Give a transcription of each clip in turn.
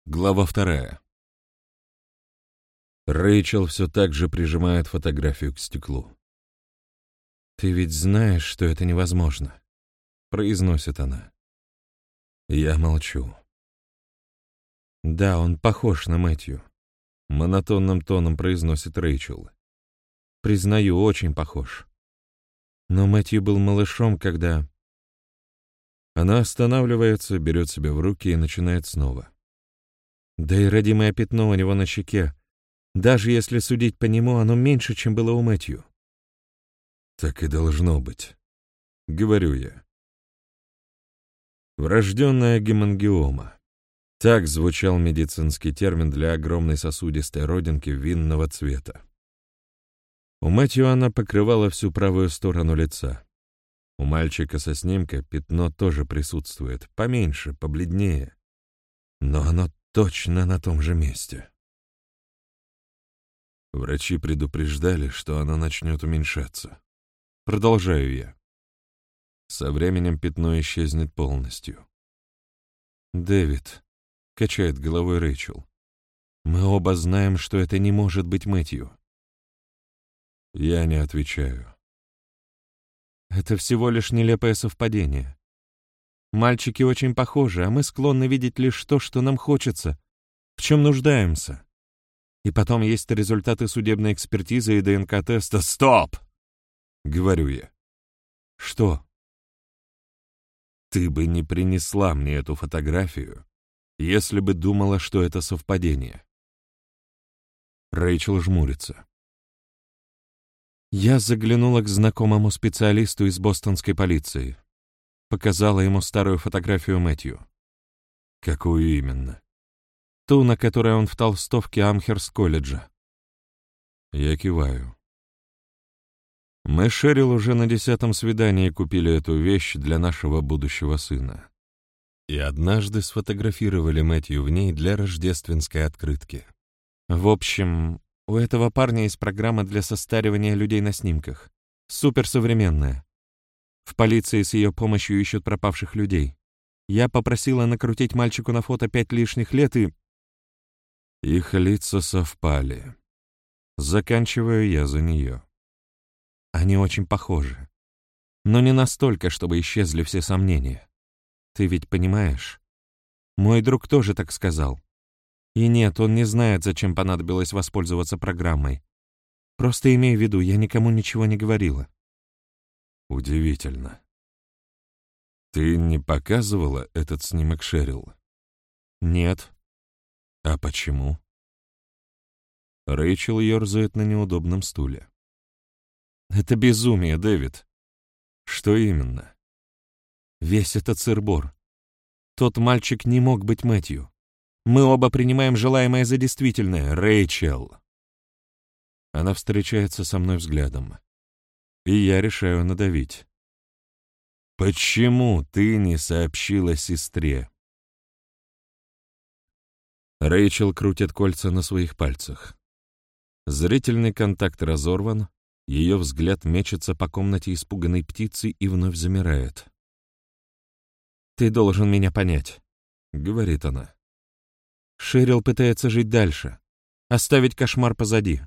Глава 2. Рэйчел все так же прижимает фотографию к стеклу. «Ты ведь знаешь, что это невозможно», — произносит она. Я молчу. «Да, он похож на Мэтью», — монотонным тоном произносит Рэйчел. «Признаю, очень похож. Но Мэтью был малышом, когда...» Она останавливается, берет себя в руки и начинает снова. Да и родимое пятно у него на щеке. Даже если судить по нему, оно меньше, чем было у Мэтью. Так и должно быть, говорю я. Врожденная гемангиома. Так звучал медицинский термин для огромной сосудистой родинки винного цвета. У Мэтью она покрывала всю правую сторону лица. У мальчика со снимка пятно тоже присутствует, поменьше, побледнее. Но оно точно на том же месте. Врачи предупреждали, что оно начнет уменьшаться. Продолжаю я. Со временем пятно исчезнет полностью. «Дэвид», — качает головой Рэйчел, — «мы оба знаем, что это не может быть Мэтью». Я не отвечаю. Это всего лишь нелепое совпадение. Мальчики очень похожи, а мы склонны видеть лишь то, что нам хочется, в чем нуждаемся. И потом есть результаты судебной экспертизы и ДНК-теста. «Стоп!» — говорю я. «Что?» «Ты бы не принесла мне эту фотографию, если бы думала, что это совпадение». Рэйчел жмурится. Я заглянула к знакомому специалисту из бостонской полиции. Показала ему старую фотографию Мэтью. «Какую именно?» Ту, на которой он в толстовке Амхерст-колледжа. Я киваю. Мы с Шерил уже на 10-м свидании купили эту вещь для нашего будущего сына. И однажды сфотографировали Мэтью в ней для рождественской открытки. В общем, у этого парня есть программа для состаривания людей на снимках. Суперсовременная. В полиции с ее помощью ищут пропавших людей. Я попросила накрутить мальчику на фото 5 лишних лет и... Их лица совпали. Заканчиваю я за нее. Они очень похожи. Но не настолько, чтобы исчезли все сомнения. Ты ведь понимаешь? Мой друг тоже так сказал. И нет, он не знает, зачем понадобилось воспользоваться программой. Просто имей в виду, я никому ничего не говорила. Удивительно. Ты не показывала этот снимок Шерил? Нет. А почему? Рэйчел ерзает на неудобном стуле. Это безумие, Дэвид. Что именно? Весь этот сыр-бор. Тот мальчик не мог быть Мэтью. Мы оба принимаем желаемое за действительное. Рэйчел. Она встречается со мной взглядом. И я решаю надавить. Почему ты не сообщила сестре? Рэйчел крутит кольца на своих пальцах. Зрительный контакт разорван, ее взгляд мечется по комнате испуганной птицы и вновь замирает. «Ты должен меня понять», — говорит она. Шерил пытается жить дальше, оставить кошмар позади.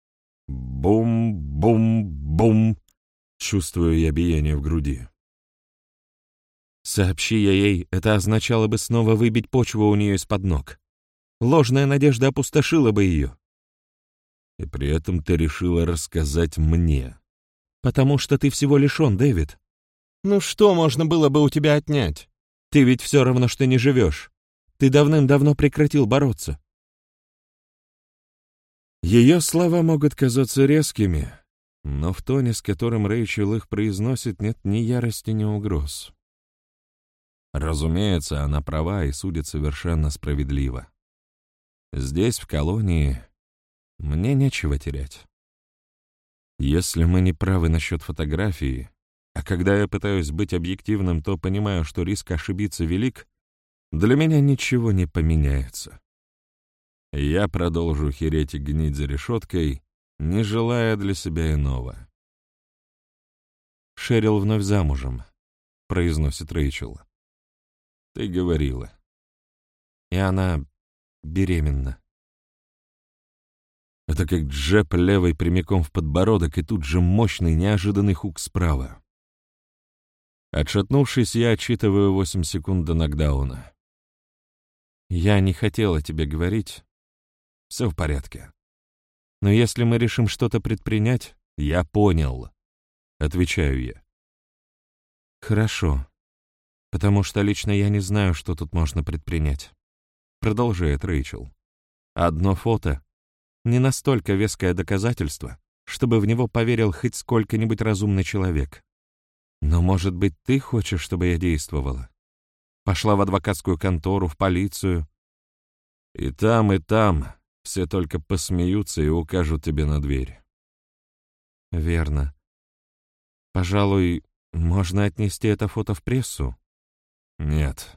Бум-бум-бум. Чувствую я биение в груди. Сообщи я ей, это означало бы снова выбить почву у нее из-под ног. Ложная надежда опустошила бы ее. И при этом ты решила рассказать мне. Потому что ты всего лишен, Дэвид. Ну что можно было бы у тебя отнять? Ты ведь все равно, что не живешь. Ты давным-давно прекратил бороться. Ее слова могут казаться резкими, но в тоне, с которым Рэйчел их произносит, нет ни ярости, ни угроз. Разумеется, она права и судит совершенно справедливо. Здесь, в колонии, мне нечего терять. Если мы не правы насчет фотографии, а когда я пытаюсь быть объективным, то понимаю, что риск ошибиться велик, для меня ничего не поменяется. Я продолжу хереть и гнить за решеткой, не желая для себя иного. «Шерил вновь замужем», — произносит Рэйчел. Ты говорила. И она беременна. Это как джеб левой прямиком в подбородок и тут же мощный неожиданный хук справа. Отшатнувшись, я отсчитываю 8 секунд до нокдауна. Я не хотела тебе говорить. Все в порядке. Но если мы решим что-то предпринять, я понял. Отвечаю я. Хорошо. Потому что лично я не знаю, что тут можно предпринять. Продолжает Рэйчел. Одно фото — не настолько веское доказательство, чтобы в него поверил хоть сколько-нибудь разумный человек. Но, может быть, ты хочешь, чтобы я действовала? Пошла в адвокатскую контору, в полицию. И там все только посмеются и укажут тебе на дверь. Верно. Пожалуй, можно отнести это фото в прессу? Нет.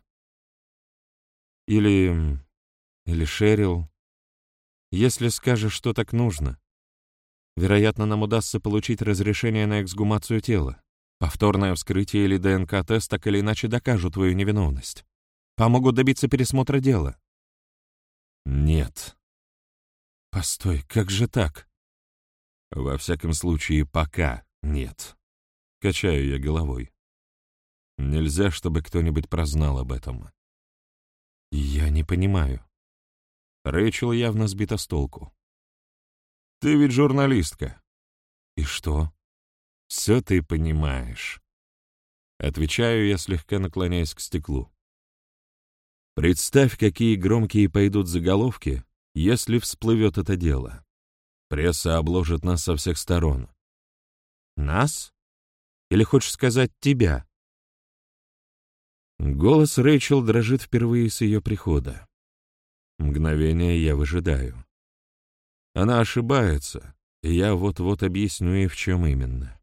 Или Шерил. Если скажешь, что так нужно. Вероятно, нам удастся получить разрешение на эксгумацию тела. Повторное вскрытие или ДНК-тест так или иначе докажут твою невиновность. Помогут добиться пересмотра дела. Нет. Постой, как же так? Во всяком случае, пока нет. Качаю я головой. Нельзя, чтобы кто-нибудь прознал об этом. Я не понимаю. Рэйчел явно сбита с толку. Ты ведь журналистка. И что? Все ты понимаешь. Отвечаю я, слегка наклоняясь к стеклу. Представь, какие громкие пойдут заголовки, если всплывет это дело. Пресса обложит нас со всех сторон. Нас? Или хочешь сказать тебя? Голос Рэйчел дрожит впервые с ее прихода. Мгновение я выжидаю. Она ошибается, и я вот-вот объясню ей, в чем именно.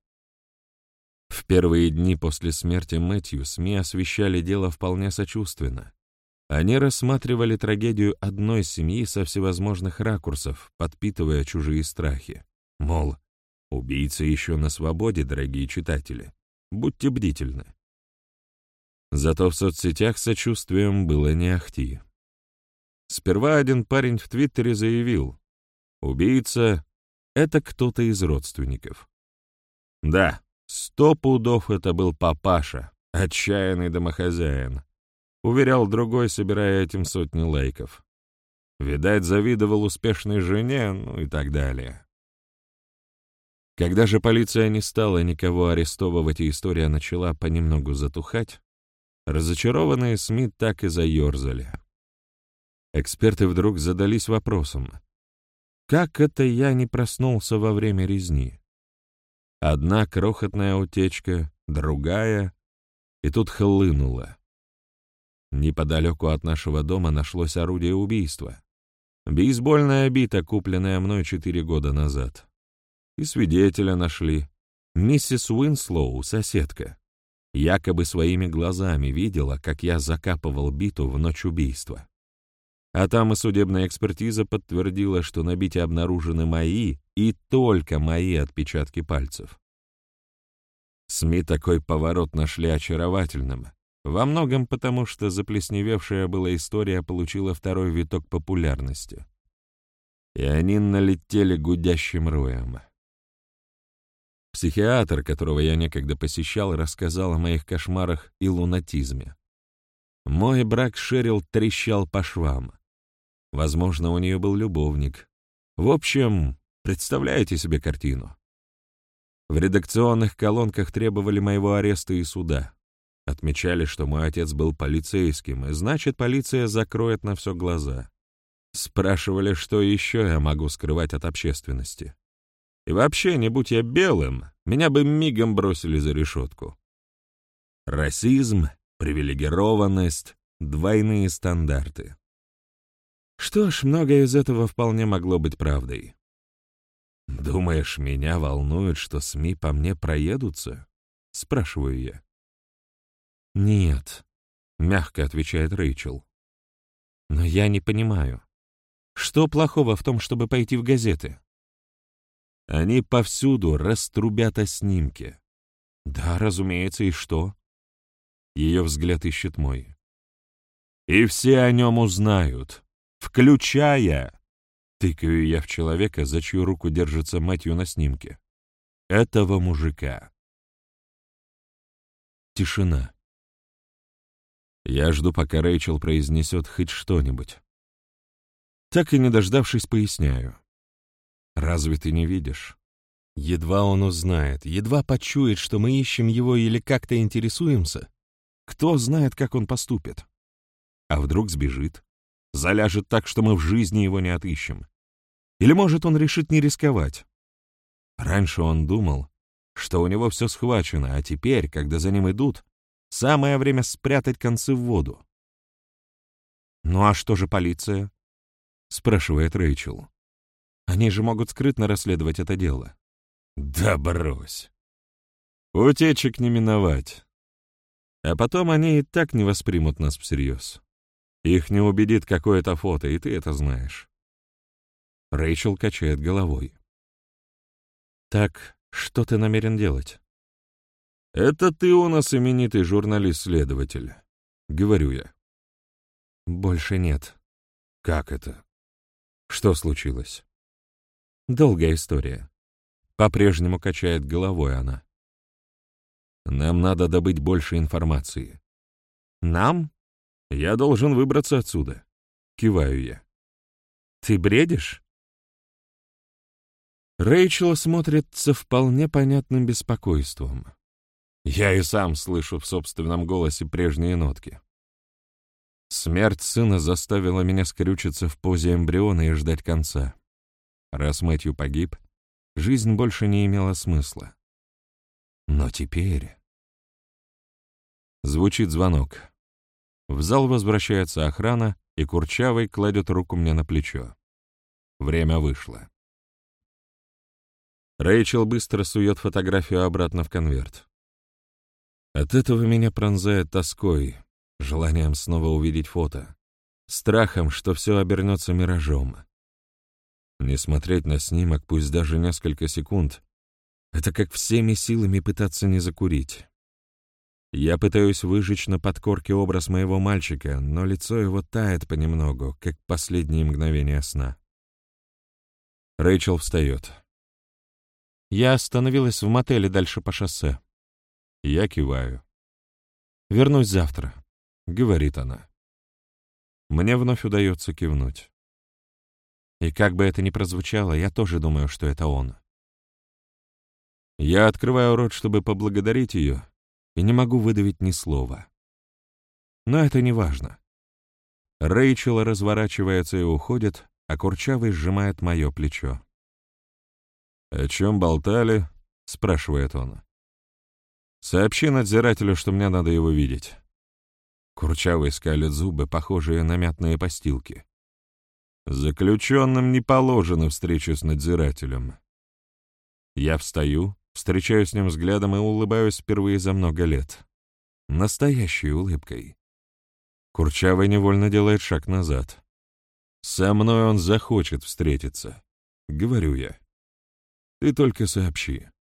В первые дни после смерти Мэтью СМИ освещали дело вполне сочувственно. Они рассматривали трагедию одной семьи со всевозможных ракурсов, подпитывая чужие страхи. Мол, убийца еще на свободе, дорогие читатели. Будьте бдительны. Зато в соцсетях сочувствием было не ахти. Сперва один парень в Твиттере заявил: убийца — это кто-то из родственников. Да, 100 пудов это был папаша, отчаянный домохозяин. Уверял другой, собирая этим сотни лайков. Видать, завидовал успешной жене, ну и так далее. Когда же полиция не стала никого арестовывать и история начала понемногу затухать, разочарованные СМИ так и заерзали. Эксперты вдруг задались вопросом: как это я не проснулся во время резни? Одна крохотная утечка, другая, и тут хлынуло. Неподалеку от нашего дома нашлось орудие убийства. Бейсбольная бита, купленная мной 4 года назад. И свидетеля нашли. Миссис Уинслоу, соседка, якобы своими глазами видела, как я закапывал биту в ночь убийства. А там и судебная экспертиза подтвердила, что на бите обнаружены мои и только мои отпечатки пальцев. СМИ такой поворот нашли очаровательным, во многом потому, что заплесневевшая была история получила второй виток популярности. И они налетели гудящим роем. Психиатр, которого я некогда посещал, рассказал о моих кошмарах и лунатизме. Мой брак с Шерил трещал по швам. Возможно, у нее был любовник. В общем, представляете себе картину. В редакционных колонках требовали моего ареста и суда. Отмечали, что мой отец был полицейским, и значит, полиция закроет на все глаза. Спрашивали, что еще я могу скрывать от общественности. И вообще, не будь я белым, меня бы мигом бросили за решетку. Расизм, привилегированность, двойные стандарты. Что ж, многое из этого вполне могло быть правдой. «Думаешь, меня волнует, что СМИ по мне проедутся?» — спрашиваю я. «Нет», — мягко отвечает Рэйчел. «Но я не понимаю, что плохого в том, чтобы пойти в газеты?» Они повсюду раструбят о снимке. «Да, разумеется, и что?» Ее взгляд ищет мой. «И все о нем узнают. Включая, тыкаю я в человека, за чью руку держится Мэтью на снимке, этого мужика. Тишина. Я жду, пока Рэйчел произнесет хоть что-нибудь. Так и не дождавшись, поясняю. Разве ты не видишь? Едва он узнает, едва почует, что мы ищем его или как-то интересуемся, кто знает, как он поступит. А вдруг сбежит, заляжет так, что мы в жизни его не отыщем. Или, может, он решит не рисковать. Раньше он думал, что у него все схвачено, а теперь, когда за ним идут, самое время спрятать концы в воду. «Ну а что же полиция?» — спрашивает Рэйчел. «Они же могут скрытно расследовать это дело». «Да брось! Утечек не миновать. А потом они и так не воспримут нас всерьез. Их не убедит какое-то фото, и ты это знаешь». Рэйчел качает головой. «Так что ты намерен делать?» «Это ты у нас именитый журналист-следователь», — говорю я. «Больше нет». «Как это? Что случилось?» «Долгая история». По-прежнему качает головой она. «Нам надо добыть больше информации». «Нам? Я должен выбраться отсюда». Киваю я. «Ты бредишь?» Рэйчел смотрит со вполне понятным беспокойством. Я и сам слышу в собственном голосе прежние нотки. Смерть сына заставила меня скрючиться в позе эмбриона и ждать конца. Раз Мэтью погиб, жизнь больше не имела смысла. Но теперь... Звучит звонок. В зал возвращается охрана, и Курчавый кладет руку мне на плечо. Время вышло. Рэйчел быстро сует фотографию обратно в конверт. От этого меня пронзает тоской, желанием снова увидеть фото, страхом, что все обернется миражом. Не смотреть на снимок, пусть даже несколько секунд, это как всеми силами пытаться не закурить. Я пытаюсь выжечь на подкорке образ моего мальчика, но лицо его тает понемногу, как последние мгновения сна. Рэйчел встает. Я остановилась в мотеле дальше по шоссе. Я киваю. «Вернусь завтра», — говорит она. Мне вновь удается кивнуть. И как бы это ни прозвучало, я тоже думаю, что это он. Я открываю рот, чтобы поблагодарить ее, и не могу выдавить ни слова. Но это не важно. Рэйчел разворачивается и уходит, а Курчавый сжимает мое плечо. «О чем болтали?» — спрашивает он. «Сообщи надзирателю, что мне надо его видеть». Курчавый скалит зубы, похожие на мятные постилки. «Заключенным не положено встречу с надзирателем». Я встаю, встречаюсь с ним взглядом и улыбаюсь впервые за много лет. Настоящей улыбкой. Курчавый невольно делает шаг назад. «Со мной он захочет встретиться», — говорю я. «Ты только сообщи».